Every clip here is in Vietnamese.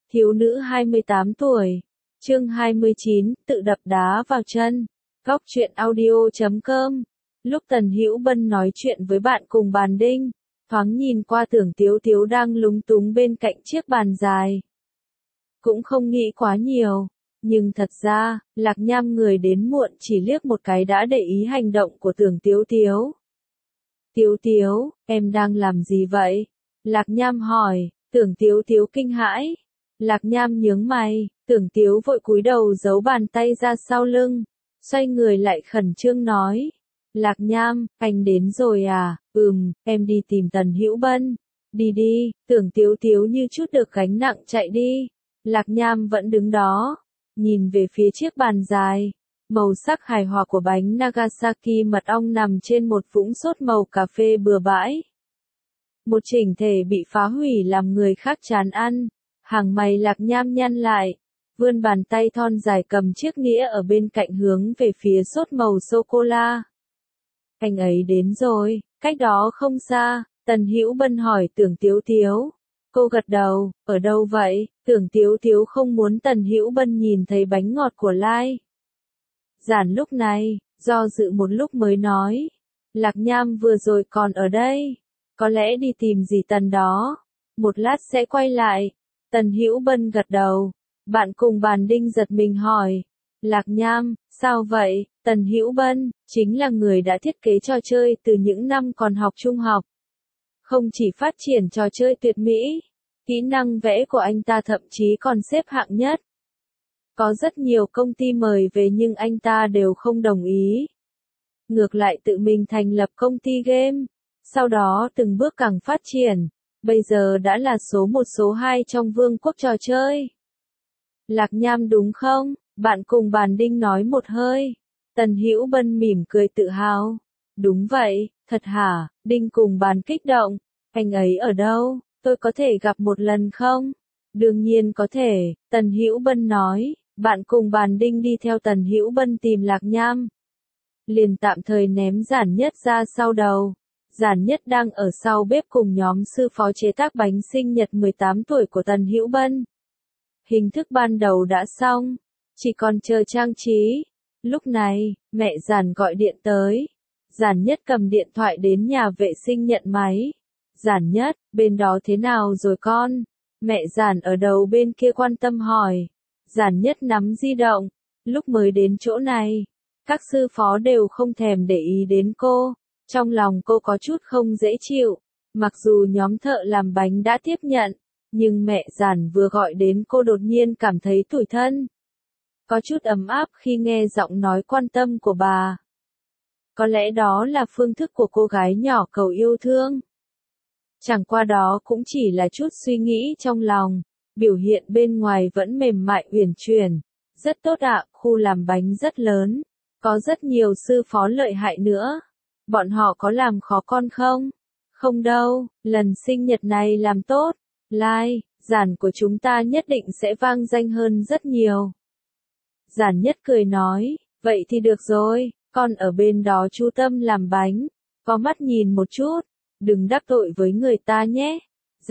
Thiếu nữ 28 tuổi. Chương 29, tự đập đá vào chân. Góc truyện audio.com. Lúc Tần Hữu Bân nói chuyện với bạn cùng bàn đinh, thoáng nhìn qua Tưởng Tiếu Tiếu đang lúng túng bên cạnh chiếc bàn dài. Cũng không nghĩ quá nhiều, nhưng thật ra, Lạc Nham người đến muộn chỉ liếc một cái đã để ý hành động của Tưởng Tiếu Tiếu. Tiếu Tiếu, em đang làm gì vậy? Lạc Nham hỏi. Tưởng Tiếu Tiếu kinh hãi. Lạc Nham nhướng mày, Tưởng Tiếu vội cúi đầu giấu bàn tay ra sau lưng, xoay người lại khẩn trương nói. Lạc Nham, anh đến rồi à? Em đi tìm Tần Hữu Bân. Đi đi, Tưởng Tiếu Tiếu như chút được gánh nặng chạy đi. Lạc Nham vẫn đứng đó, nhìn về phía chiếc bàn dài. Màu sắc hài hòa của bánh Nagasaki mật ong nằm trên một vũng sốt màu cà phê bừa bãi. Một chỉnh thể bị phá hủy làm người khác chán ăn. Hàng mày Lạc Nham nhăn lại, vươn bàn tay thon dài cầm chiếc nĩa ở bên cạnh hướng về phía sốt màu sô-cô-la. Anh ấy đến rồi, cách đó không xa, Tần Hữu Bân hỏi Tưởng Tiếu Tiếu. Cô gật đầu, ở đâu vậy? Tưởng Tiếu Tiếu không muốn Tần Hữu Bân nhìn thấy bánh ngọt của Lai. Giản lúc này, do dự một lúc mới nói. Lạc Nham vừa rồi còn ở đây, có lẽ đi tìm dì Tần đó, một lát sẽ quay lại. Tần Hữu Bân gật đầu. Bạn cùng bàn đinh giật mình hỏi. Lạc Nham, sao vậy? Tần Hữu Bân, chính là người đã thiết kế trò chơi từ những năm còn học trung học. Không chỉ phát triển trò chơi tuyệt mỹ, kỹ năng vẽ của anh ta thậm chí còn xếp hạng nhất. Có rất nhiều công ty mời về nhưng anh ta đều không đồng ý. Ngược lại tự mình thành lập công ty game, sau đó từng bước càng phát triển. Bây giờ đã là số 1 số 2 trong vương quốc trò chơi. Lạc Nham đúng không? Bạn cùng bàn đinh nói một hơi. Tần Hữu Bân mỉm cười tự hào. Đúng vậy, thật hả? Đinh cùng bàn kích động. Anh ấy ở đâu? Tôi có thể gặp một lần không? Đương nhiên có thể, Tần Hữu Bân nói. Bạn cùng bàn đinh đi theo Tần Hữu Bân tìm Lạc Nham. Liền tạm thời ném Giản Nhất ra sau đầu. Giản Nhất đang ở sau bếp cùng nhóm sư phó chế tác bánh sinh nhật 18 tuổi của Tần Hữu Bân. Hình thức ban đầu đã xong, chỉ còn chờ trang trí. Lúc này, mẹ Giản gọi điện tới. Giản Nhất cầm điện thoại đến nhà vệ sinh nhận máy. Giản Nhất, bên đó thế nào rồi con? Mẹ Giản ở đầu bên kia quan tâm hỏi. Giản Nhất nắm di động. Lúc mới đến chỗ này, các sư phó đều không thèm để ý đến cô. Trong lòng cô có chút không dễ chịu, mặc dù nhóm thợ làm bánh đã tiếp nhận, nhưng mẹ Giản vừa gọi đến cô đột nhiên cảm thấy tủi thân. Có chút ấm áp khi nghe giọng nói quan tâm của bà. Có lẽ đó là phương thức của cô gái nhỏ cầu yêu thương. Chẳng qua đó cũng chỉ là chút suy nghĩ trong lòng, biểu hiện bên ngoài vẫn mềm mại uyển chuyển. Rất tốt ạ, khu làm bánh rất lớn, có rất nhiều sư phó lợi hại nữa. Bọn họ có làm khó con không? Không đâu, lần sinh nhật này làm tốt. Lai, Giản của chúng ta nhất định sẽ vang danh hơn rất nhiều. Giản Nhất cười nói, vậy thì được rồi, con ở bên đó chú tâm làm bánh, có mắt nhìn một chút, đừng đắc tội với người ta nhé.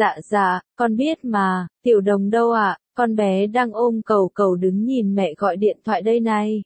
Dạ, con biết mà, Tiểu Đồng đâu ạ? Con bé đang ôm Cầu Cầu đứng nhìn mẹ gọi điện thoại đây này.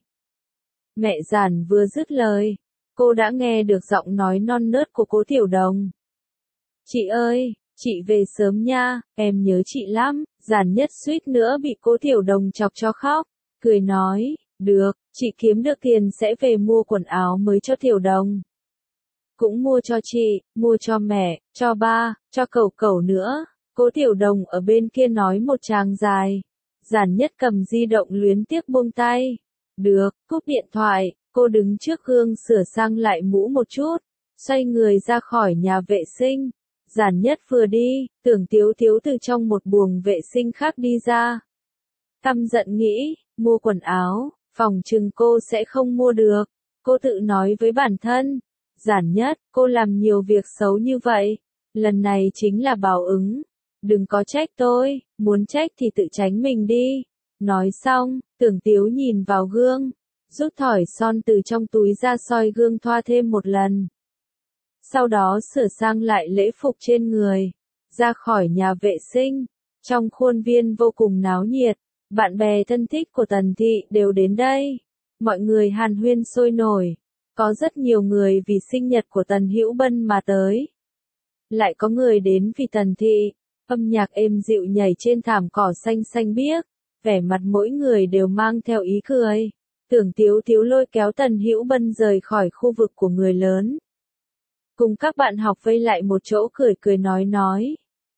Mẹ Giản vừa dứt lời, cô đã nghe được giọng nói non nớt của cố Tiểu Đồng. Chị ơi, chị về sớm nha, em nhớ chị lắm. Giản Nhất suýt nữa bị cố Tiểu Đồng chọc cho khóc, cười nói, được, chị kiếm được tiền sẽ về mua quần áo mới cho Tiểu Đồng. Cũng mua cho chị, mua cho mẹ, cho ba, cho Cầu Cầu nữa. Cố Tiểu Đồng ở bên kia nói một tràng dài. Giản Nhất cầm di động luyến tiếc buông tay. Được, cúp điện thoại. Cô đứng trước gương sửa sang lại mũ một chút, xoay người ra khỏi nhà vệ sinh. Giản Nhất vừa đi, Tưởng Tiếu Tiếu từ trong một buồng vệ sinh khác đi ra. Căm giận nghĩ, mua quần áo, phòng chừng cô sẽ không mua được. Cô tự nói với bản thân. Giản Nhất, cô làm nhiều việc xấu như vậy. Lần này chính là báo ứng. Đừng có trách tôi, muốn trách thì tự tránh mình đi. Nói xong, Tưởng Tiếu nhìn vào gương. Rút thỏi son từ trong túi ra soi gương thoa thêm một lần. Sau đó sửa sang lại lễ phục trên người. Ra khỏi nhà vệ sinh, Trong khuôn viên vô cùng náo nhiệt, bạn bè thân thích của Tần Thị đều đến đây. Mọi người hàn huyên sôi nổi. Có rất nhiều người vì sinh nhật của Tần Hữu Bân mà tới. Lại có người đến vì Tần Thị. Âm nhạc êm dịu nhảy trên thảm cỏ xanh xanh biếc. Vẻ mặt mỗi người đều mang theo ý cười. Tưởng Tiếu Tiếu lôi kéo Tần Hữu Bân rời khỏi khu vực của người lớn. Cùng các bạn học vây lại một chỗ cười cười nói.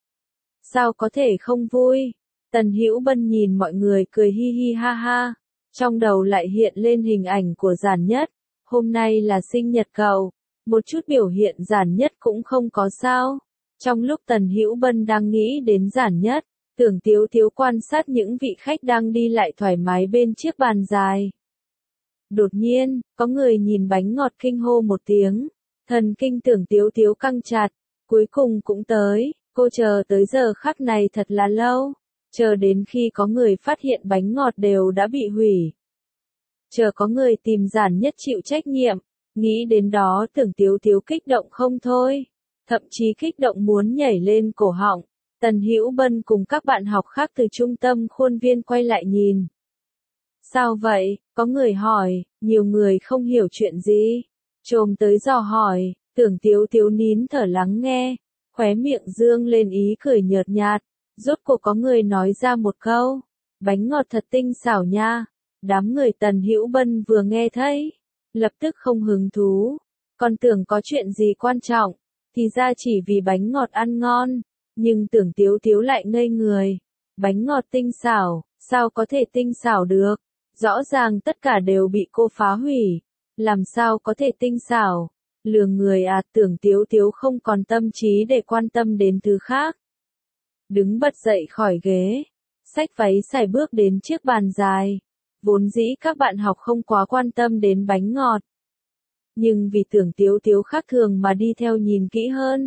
Sao có thể không vui? Tần Hữu Bân nhìn mọi người cười hi hi ha ha. Trong đầu lại hiện lên hình ảnh của Giản Nhất. Hôm nay là sinh nhật cậu. Một chút biểu hiện Giản Nhất cũng không có sao. Trong lúc Tần Hữu Bân đang nghĩ đến Giản Nhất, Tưởng Tiếu Tiếu quan sát những vị khách đang đi lại thoải mái bên chiếc bàn dài. Đột nhiên, có người nhìn bánh ngọt kinh hô một tiếng. Thần kinh Tưởng Tiếu Tiếu căng chặt. Cuối cùng cũng tới. Cô chờ tới giờ khắc này thật là lâu. Chờ đến khi có người phát hiện bánh ngọt đều đã bị hủy. Chờ có người tìm Giản Nhất chịu trách nhiệm. Nghĩ đến đó Tưởng Tiếu Tiếu kích động không thôi. Thậm chí kích động muốn nhảy lên cổ họng. Tần Hữu Bân cùng các bạn học khác từ trung tâm khuôn viên quay lại nhìn. Sao vậy? Có người hỏi, nhiều người không hiểu chuyện gì. Trồm tới dò hỏi, Tưởng Tiếu Tiếu nín thở lắng nghe. Khóe miệng dương lên ý cười nhợt nhạt. Rốt cuộc có người nói ra một câu. Bánh ngọt thật tinh xảo nha. Đám người Tần Hữu Bân vừa nghe thấy. Lập tức không hứng thú. Còn tưởng có chuyện gì quan trọng. Thì ra chỉ vì bánh ngọt ăn ngon. Nhưng Tưởng Tiếu Tiếu lại ngây người. Bánh ngọt tinh xảo, sao có thể tinh xảo được? Rõ ràng tất cả đều bị cô phá hủy. Làm sao có thể tinh xảo? Lừa người à? Tưởng Tiếu Tiếu không còn tâm trí để quan tâm đến thứ khác. Đứng bật dậy khỏi ghế. Xách váy xài bước đến chiếc bàn dài. Vốn dĩ các bạn học không quá quan tâm đến bánh ngọt. Nhưng vì Tưởng Tiếu Tiếu khác thường mà đi theo nhìn kỹ hơn.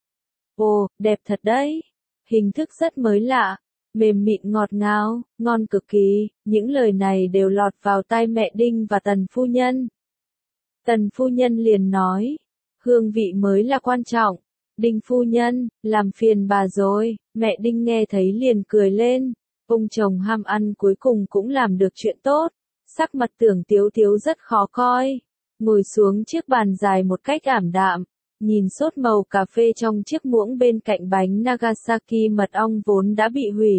Ồ, đẹp thật đấy. Hình thức rất mới lạ. Mềm mịn ngọt ngào, ngon cực kỳ. Những lời này đều lọt vào tai mẹ Đinh và Tần phu nhân. Tần phu nhân liền nói. Hương vị mới là quan trọng. Đinh phu nhân, làm phiền bà rồi. Mẹ Đinh nghe thấy liền cười lên. Ông chồng ham ăn cuối cùng cũng làm được chuyện tốt. Sắc mặt Tưởng Tiếu Tiếu rất khó coi. Ngồi xuống chiếc bàn dài một cách ảm đạm. Nhìn sốt màu cà phê trong chiếc muỗng bên cạnh bánh Nagasaki mật ong vốn đã bị hủy.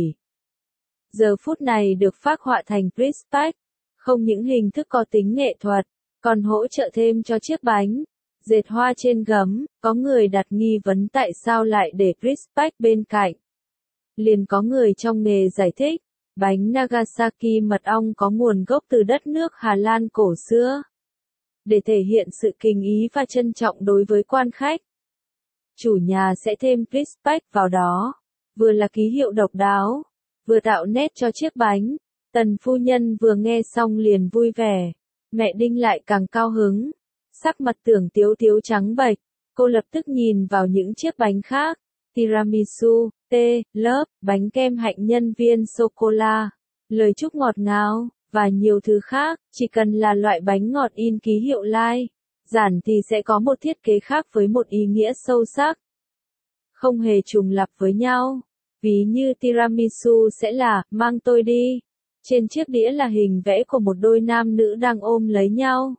Giờ phút này được phác họa thành Crispback. Không những hình thức có tính nghệ thuật, còn hỗ trợ thêm cho chiếc bánh. Dệt hoa trên gấm, có người đặt nghi vấn tại sao lại để Crispback bên cạnh. Liền có người trong nghề giải thích, bánh Nagasaki mật ong có nguồn gốc từ đất nước Hà Lan cổ xưa. Để thể hiện sự kính ý và trân trọng đối với quan khách, chủ nhà sẽ thêm Crispback vào đó, vừa là ký hiệu độc đáo, vừa tạo nét cho chiếc bánh. Tần phu nhân vừa nghe xong liền vui vẻ, mẹ Đinh lại càng cao hứng. Sắc mặt Tưởng Tiếu Tiếu trắng bệch, cô lập tức nhìn vào những chiếc bánh khác, tiramisu, lớp, bánh kem hạnh nhân viên sô-cô-la, lời chúc ngọt ngào, và nhiều thứ khác. Chỉ cần là loại bánh ngọt in ký hiệu like, Giản thì sẽ có một thiết kế khác với một ý nghĩa sâu sắc. Không hề trùng lặp với nhau. Ví như tiramisu sẽ là, mang tôi đi. Trên chiếc đĩa là hình vẽ của một đôi nam nữ đang ôm lấy nhau.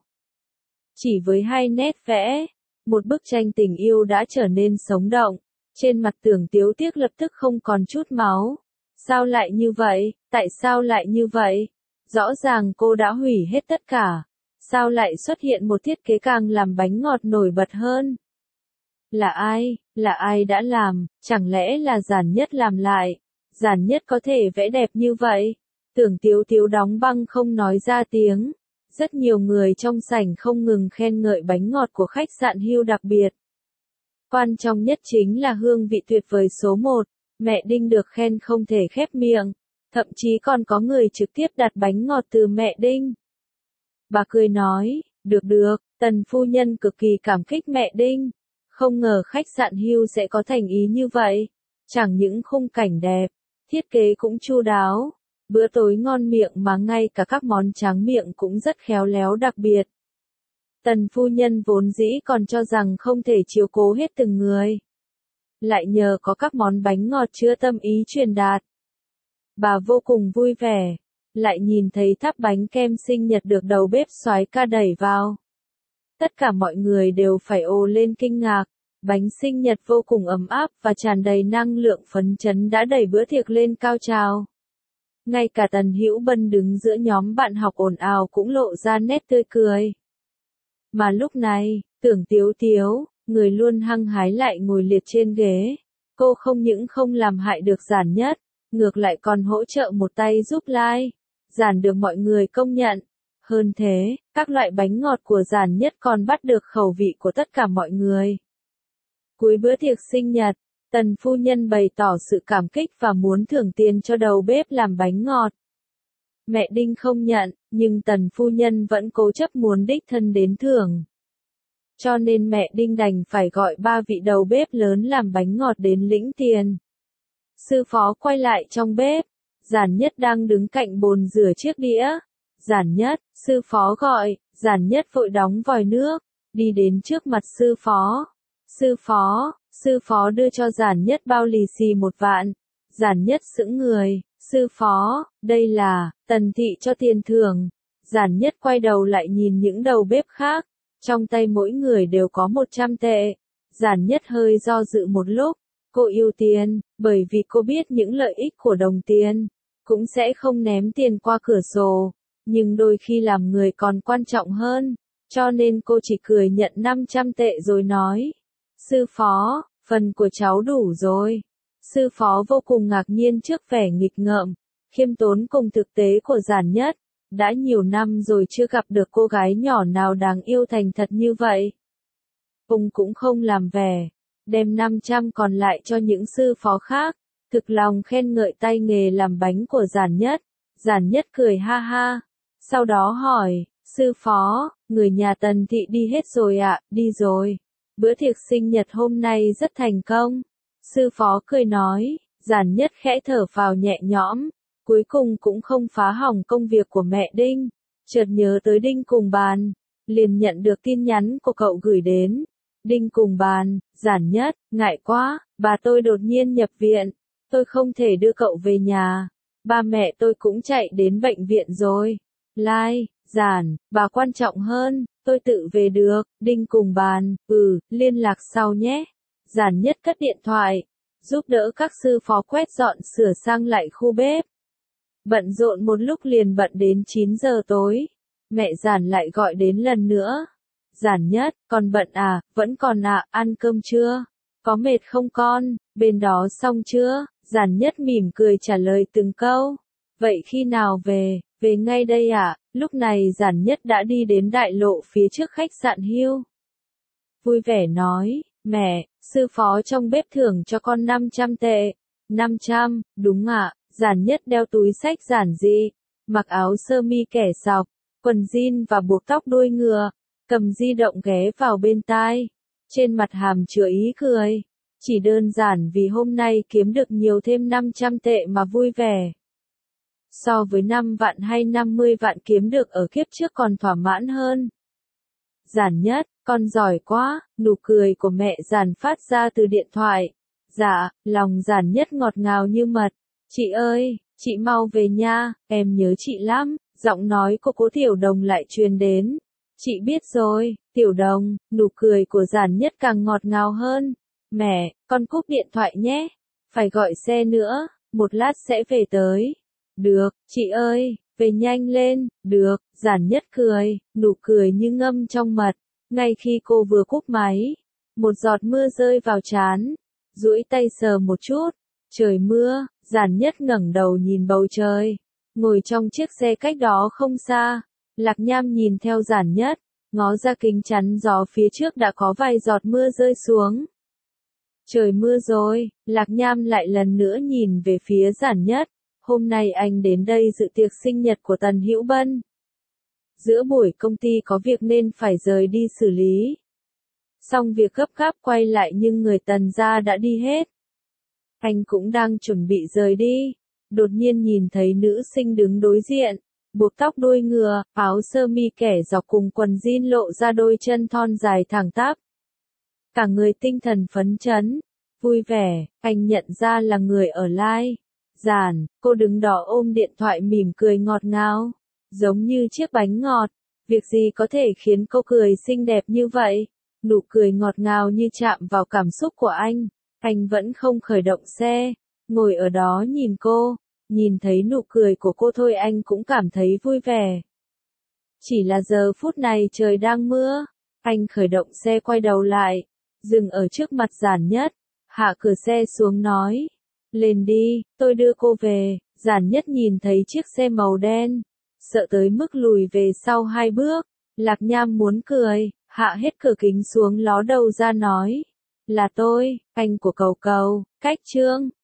Chỉ với 2 nét vẽ, một bức tranh tình yêu đã trở nên sống động. Trên mặt Tưởng Tiếu Tiếc lập tức không còn chút máu. Sao lại như vậy? Tại sao lại như vậy? Rõ ràng cô đã hủy hết tất cả. Sao lại xuất hiện một thiết kế càng làm bánh ngọt nổi bật hơn? Là ai? Là ai đã làm? Chẳng lẽ là Giản Nhất làm lại? Giản Nhất có thể vẽ đẹp như vậy? Tưởng Tiếu Tiếu đóng băng không nói ra tiếng. Rất nhiều người trong sảnh không ngừng khen ngợi bánh ngọt của khách sạn Hưu đặc biệt. Quan trọng nhất chính là hương vị tuyệt vời số 1. Mẹ Đinh được khen không thể khép miệng. Thậm chí còn có người trực tiếp đặt bánh ngọt từ mẹ Đinh. Bà cười nói, được, Tần phu nhân cực kỳ cảm kích mẹ Đinh. Không ngờ khách sạn Hưu sẽ có thành ý như vậy. Chẳng những khung cảnh đẹp, thiết kế cũng chu đáo. Bữa tối ngon miệng mà ngay cả các món tráng miệng cũng rất khéo léo đặc biệt. Tần phu nhân vốn dĩ còn cho rằng không thể chiếu cố hết từng người. lại nhờ có các món bánh ngọt chứa tâm ý truyền đạt. Bà vô cùng vui vẻ, lại nhìn thấy tháp bánh kem sinh nhật được đầu bếp soái ca đẩy vào. Tất cả mọi người đều phải ồ lên kinh ngạc, bánh sinh nhật vô cùng ấm áp và tràn đầy năng lượng phấn chấn đã đẩy bữa tiệc lên cao trào. Ngay cả Tần Hữu Bân đứng giữa nhóm bạn học ồn ào cũng lộ ra nét tươi cười. Mà lúc này, Tưởng Tiếu Tiếu, người luôn hăng hái lại ngồi liệt trên ghế. Cô không những không làm hại được Giản Nhất, ngược lại còn hỗ trợ một tay giúp Lai. Giản được mọi người công nhận. Hơn thế, các loại bánh ngọt của Giản Nhất còn bắt được khẩu vị của tất cả mọi người. Cuối bữa tiệc sinh nhật, Tần phu nhân bày tỏ sự cảm kích và muốn thưởng tiền cho đầu bếp làm bánh ngọt. Mẹ Đinh không nhận, nhưng Tần phu nhân vẫn cố chấp muốn đích thân đến thưởng. Cho nên mẹ Đinh đành phải gọi 3 vị đầu bếp lớn làm bánh ngọt đến lĩnh tiền. Sư phó quay lại trong bếp, Giản Nhất đang đứng cạnh bồn rửa chiếc đĩa. Giản Nhất, sư phó gọi, Giản Nhất vội đóng vòi nước, đi đến trước mặt sư phó. Sư phó đưa cho Giản Nhất bao lì xì 1 vạn. Giản Nhất sững người, sư phó, đây là, Tần thị cho tiền thưởng. Giản Nhất quay đầu lại nhìn những đầu bếp khác, trong tay mỗi người đều có 100 tệ. Giản Nhất hơi do dự một lúc, cô yêu tiền, bởi vì cô biết những lợi ích của đồng tiền, cũng sẽ không ném tiền qua cửa sổ, nhưng đôi khi làm người còn quan trọng hơn, cho nên cô chỉ cười nhận 500 tệ rồi nói. Sư phó, phần của cháu đủ rồi. Sư phó vô cùng ngạc nhiên trước vẻ nghịch ngợm, khiêm tốn cùng thực tế của Giản Nhất. Đã nhiều năm rồi chưa gặp được cô gái nhỏ nào đáng yêu thành thật như vậy. Ông cũng không làm vẻ, đem 500 còn lại cho những sư phó khác, thực lòng khen ngợi tay nghề làm bánh của Giản Nhất. Giản Nhất cười ha ha, sau đó hỏi, sư phó, người nhà Tần thị đi hết rồi ạ? Đi rồi. Bữa tiệc sinh nhật hôm nay rất thành công. Sư phó cười nói, Giản Nhất khẽ thở phào nhẹ nhõm, cuối cùng cũng không phá hỏng công việc của mẹ Đinh. Chợt nhớ tới Đinh Cùng Bàn, liền nhận được tin nhắn của cậu gửi đến. Đinh Cùng Bàn, Giản Nhất, ngại quá, bà tôi đột nhiên nhập viện, tôi không thể đưa cậu về nhà. Ba mẹ tôi cũng chạy đến bệnh viện rồi. Lai, Giản, bà quan trọng hơn, tôi tự về được. Đinh Cùng Bàn, liên lạc sau nhé. Giản Nhất cất điện thoại, giúp đỡ các sư phó quét dọn sửa sang lại khu bếp. Bận rộn một lúc liền bận đến 9 giờ tối. Mẹ Giản lại gọi đến lần nữa. Giản Nhất, còn bận à? Vẫn còn ạ, ăn cơm chưa? Có mệt không con? Bên đó xong chưa? Giản Nhất mỉm cười trả lời từng câu. Vậy khi nào về? Về ngay đây ạ. Lúc này Giản Nhất đã đi đến đại lộ phía trước khách sạn Hill. Vui vẻ nói, mẹ, sư phó trong bếp thưởng cho con 500 tệ. 500, đúng ạ. Giản Nhất đeo túi xách giản dị, mặc áo sơ mi kẻ sọc, quần jean và buộc tóc đuôi ngựa, cầm di động ghé vào bên tai. Trên mặt hàm chứa ý cười. Chỉ đơn giản vì hôm nay kiếm được nhiều thêm 500 tệ mà vui vẻ. So với 5 vạn hay 50 vạn kiếm được ở kiếp trước còn thỏa mãn hơn. Giản Nhất, con giỏi quá, nụ cười của mẹ Giản phát ra từ điện thoại. Dạ, lòng Giản Nhất ngọt ngào như mật. Chị ơi, chị mau về nha, em nhớ chị lắm. Giọng nói của Cố Tiểu Đồng lại truyền đến. Chị biết rồi, Tiểu Đồng, nụ cười của Giản Nhất càng ngọt ngào hơn. Mẹ, con cúp điện thoại nhé. Phải gọi xe nữa, một lát sẽ về tới. Được, chị ơi, về nhanh lên. Được, Giản Nhất cười, nụ cười như ngâm trong mật. Ngay khi cô vừa cúp máy, một giọt mưa rơi vào trán. Duỗi tay sờ một chút. Trời mưa, Giản Nhất ngẩng đầu nhìn bầu trời. Ngồi trong chiếc xe cách đó không xa. Lạc Nham nhìn theo Giản Nhất, ngó ra kính chắn gió phía trước đã có vài giọt mưa rơi xuống. Trời mưa rồi, Lạc Nham lại lần nữa nhìn về phía Giản Nhất. Hôm nay anh đến đây dự tiệc sinh nhật của Tần Hữu Bân. Giữa buổi công ty có việc nên phải rời đi xử lý. Xong việc gấp gáp quay lại nhưng người Tần gia đã đi hết. Anh cũng đang chuẩn bị rời đi. Đột nhiên nhìn thấy nữ sinh đứng đối diện. Buộc tóc đuôi ngựa, áo sơ mi kẻ dọc cùng quần jean lộ ra đôi chân thon dài thẳng tắp. Cả người tinh thần phấn chấn. Vui vẻ, anh nhận ra là người ở Lai. Giản, cô đứng đó ôm điện thoại mỉm cười ngọt ngào, giống như chiếc bánh ngọt. Việc gì có thể khiến cô cười xinh đẹp như vậy? Nụ cười ngọt ngào như chạm vào cảm xúc của anh. Anh vẫn không khởi động xe, ngồi ở đó nhìn cô. Nhìn thấy nụ cười của cô thôi anh cũng cảm thấy vui vẻ. Chỉ là giờ phút này trời đang mưa. Anh khởi động xe quay đầu lại, dừng ở trước mặt Giản Nhất, hạ cửa xe xuống nói. Lên đi, tôi đưa cô về. Giản Nhất nhìn thấy chiếc xe màu đen, sợ tới mức lùi về sau 2 bước. Lạc Nham muốn cười, hạ hết cửa kính xuống ló đầu ra nói. Là tôi, anh của Cầu Cầu, cách Trương.